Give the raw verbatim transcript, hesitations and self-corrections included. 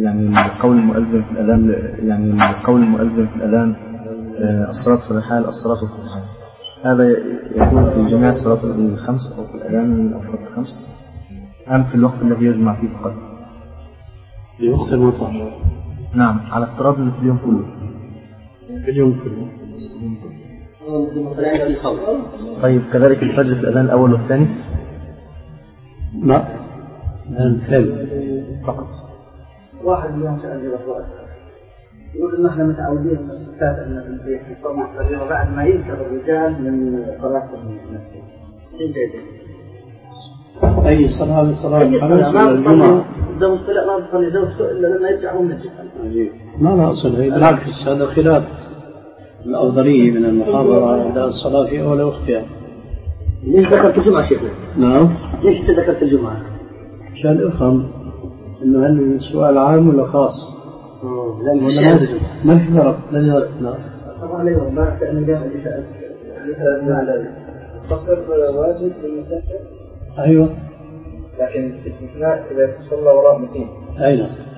يعني قول المؤذن في الأذان يعني قول المؤذن في الأذان الصلاة في الرحال الصلاة في الرحال، هذا يكون في جميع الصلاة الخمس أو في الأذان الأوقات الخمس أم في الوقت الذي يجمع فيه فقط؟ في وقت المطر. نعم، على افتراض أنه في اليوم كله. في اليوم كله. طيب كذلك الفجر في الأذان الأول والثاني؟ لا، الأذان الثاني فقط. واحد اليوم سأل لي رأسه يقول إن إحنا متعودين من الستات أن في البيت نصلي الفجر بعد ما ينكر الرجال من صلاة المسجد. إيه جيد؟ أي صلاة من صلاة الخمس ولا الجمعة؟ زوج الصلاة ما بتصلي زوجته إلا لما يرجع من المسجد. ما لا أصل هي بالعكس، هذا خلاف الأفضلية من المحاضرة إلى الصلاة في أول وقتها. ليش ذكرت الجمعة شيخنا؟ نعم. ليش ذكرت الجمعة؟ عشان أفهم إنه هل سؤال عام ولا خاص؟ لا ما في فرق. لا لا. طبعا اليوم ما كان جاء اللي سأل اللي سأل قصر واجب للمسافر. أيوة. لكن استثناء إذا تصلى وراء مقيم. أي نعم.